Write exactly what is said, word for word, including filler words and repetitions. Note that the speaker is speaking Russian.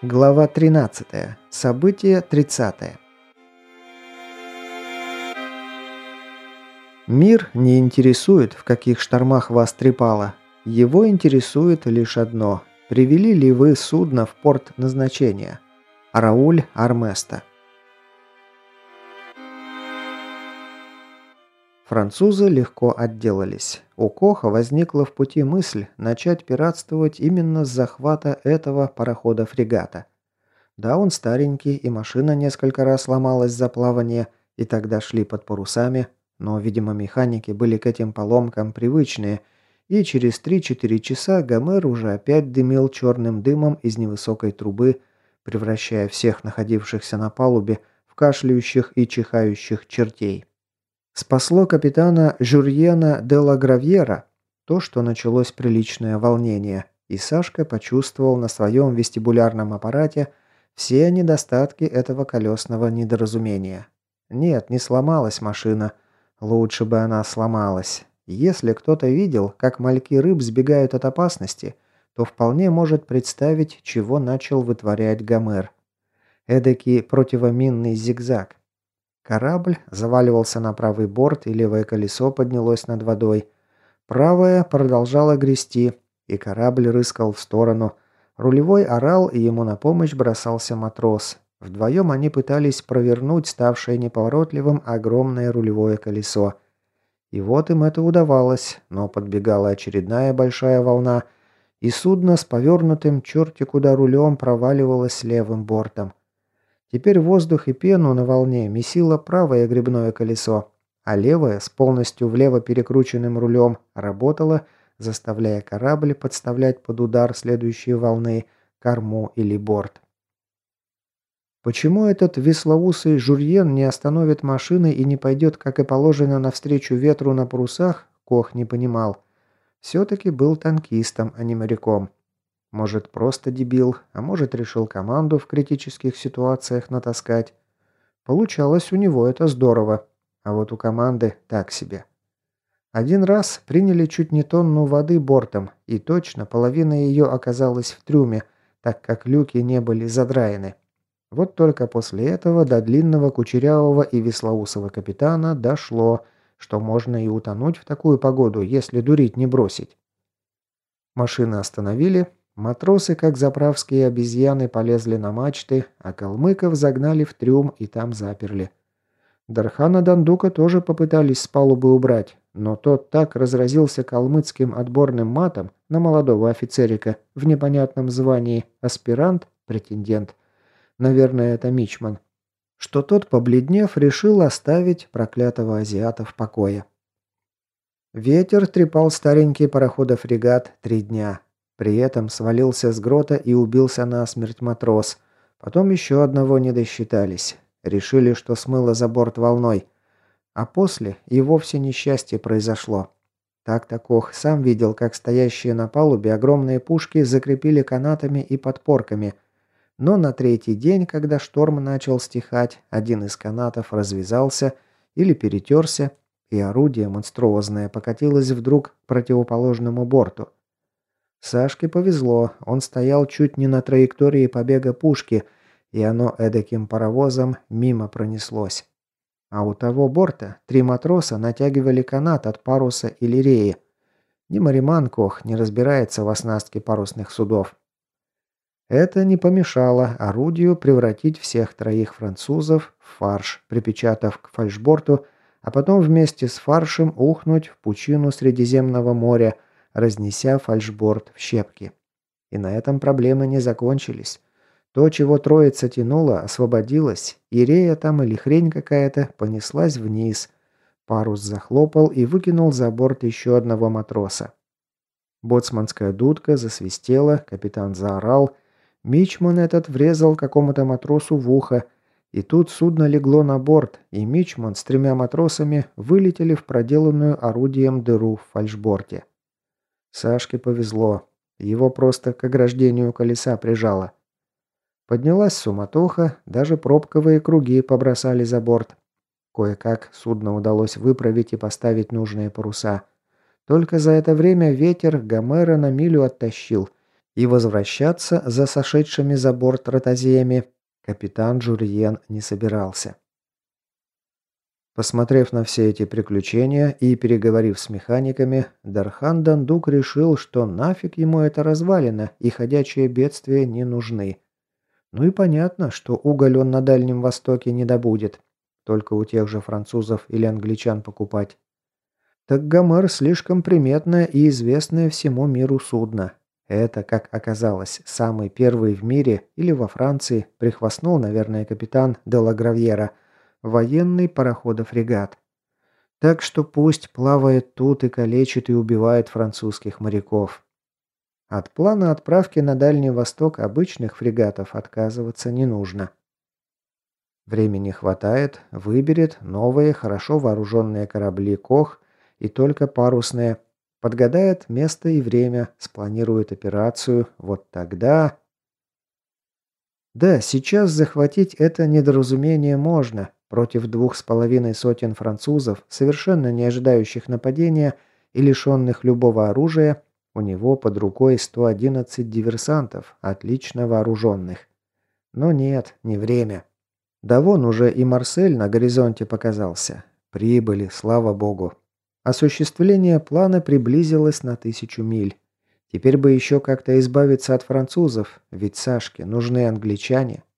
Глава тринадцатая. Событие тридцатое. Мир не интересует, в каких штормах вас трепало. Его интересует лишь одно. Привели ли вы судно в порт назначения? Рауль Арместа. Французы легко отделались. У Коха возникла в пути мысль начать пиратствовать именно с захвата этого парохода-фрегата. Да, он старенький, и машина несколько раз сломалась за плавание, и тогда шли под парусами, но, видимо, механики были к этим поломкам привычные, и через три-четыре часа Гомер уже опять дымил черным дымом из невысокой трубы, превращая всех находившихся на палубе в кашляющих и чихающих чертей. Спасло капитана Жюрьена де ла Гравьера то, что началось приличное волнение, и Сашка почувствовал на своем вестибулярном аппарате все недостатки этого колесного недоразумения. Нет, не сломалась машина. Лучше бы она сломалась. Если кто-то видел, как мальки рыб сбегают от опасности, то вполне может представить, чего начал вытворять Гомер. Эдакий противоминный зигзаг. Корабль заваливался на правый борт, и левое колесо поднялось над водой. Правое продолжало грести, и корабль рыскал в сторону. Рулевой орал, и ему на помощь бросался матрос. Вдвоем они пытались провернуть ставшее неповоротливым огромное рулевое колесо. И вот им это удавалось, но подбегала очередная большая волна, и судно с повернутым черти куда рулем проваливалось левым бортом. Теперь воздух и пену на волне месило правое гребное колесо, а левое, с полностью влево перекрученным рулем, работало, заставляя корабль подставлять под удар следующей волны корму или борт. Почему этот веслоусый Жюрьен не остановит машины и не пойдет, как и положено, навстречу ветру на парусах, Кох не понимал. Все-таки был танкистом, а не моряком. Может, просто дебил, а может, решил команду в критических ситуациях натаскать. Получалось у него это здорово, а вот у команды так себе. Один раз приняли чуть не тонну воды бортом, и точно половина ее оказалась в трюме, так как люки не были задраены. Вот только после этого до длинного кучерявого и веслоусого капитана дошло, что можно и утонуть в такую погоду, если дурить не бросить. Машины остановили. Матросы, как заправские обезьяны, полезли на мачты, а калмыков загнали в трюм и там заперли. Дархана Дандука тоже попытались с палубы убрать, но тот так разразился калмыцким отборным матом на молодого офицерика в непонятном звании аспирант, претендент, наверное, это мичман, что тот, побледнев, решил оставить проклятого азиата в покое. Ветер трепал старенький парохода-фрегат три дня. При этом свалился с грота и убился насмерть матрос. Потом еще одного не досчитались. Решили, что смыло за борт волной. А после и вовсе несчастье произошло. Так-то Кох сам видел, как стоящие на палубе огромные пушки закрепили канатами и подпорками. Но на третий день, когда шторм начал стихать, один из канатов развязался или перетерся, и орудие монструозное покатилось вдруг к противоположному борту. Сашке повезло, он стоял чуть не на траектории побега пушки, и оно эдаким паровозом мимо пронеслось. А у того борта три матроса натягивали канат от паруса или реи. Ни мариман Кох не разбирается в оснастке парусных судов. Это не помешало орудию превратить всех троих французов в фарш, припечатав к фальшборту, а потом вместе с фаршем ухнуть в пучину Средиземного моря, разнеся фальшборд в щепки. И на этом проблемы не закончились. То, чего троица тянула, освободилось, и рея там или хрень какая-то понеслась вниз. Парус захлопал и выкинул за борт еще одного матроса. Боцманская дудка засвистела, капитан заорал. Мичман этот врезал какому-то матросу в ухо, и тут судно легло на борт, и мичман с тремя матросами вылетели в проделанную орудием дыру в фальшборте. Сашке повезло. Его просто к ограждению колеса прижало. Поднялась суматоха, даже пробковые круги побросали за борт. Кое-как судно удалось выправить и поставить нужные паруса. Только за это время ветер Гомера на милю оттащил, И возвращаться за сошедшими за борт ротозеями капитан Жюльен не собирался. Посмотрев на все эти приключения и переговорив с механиками, Дархан Дандук решил, что нафиг ему это развалина и ходячие бедствия не нужны. Ну и понятно, что уголь он на Дальнем Востоке не добудет, только у тех же французов или англичан покупать. Так Гомер слишком приметное и известное всему миру судно. Это, как оказалось, самый первый в мире или во Франции, прихвастнул, наверное, капитан де ла Гравьера, военный пароходов-фрегат. Так что пусть плавает тут и калечит и убивает французских моряков. От плана отправки на Дальний Восток обычных фрегатов отказываться не нужно. Времени хватает, выберет новые, хорошо вооруженные корабли «Кох» и только парусные, подгадает место и время, спланирует операцию, вот тогда... Да, сейчас захватить это недоразумение можно. Против двух с половиной сотен французов, совершенно не ожидающих нападения и лишенных любого оружия, у него под рукой сто одиннадцать диверсантов, отлично вооруженных. Но нет, не время. Да вон уже и Марсель на горизонте показался. Прибыли, слава богу. Осуществление плана приблизилось на тысячу миль. Теперь бы еще как-то избавиться от французов, ведь Сашке нужны англичане.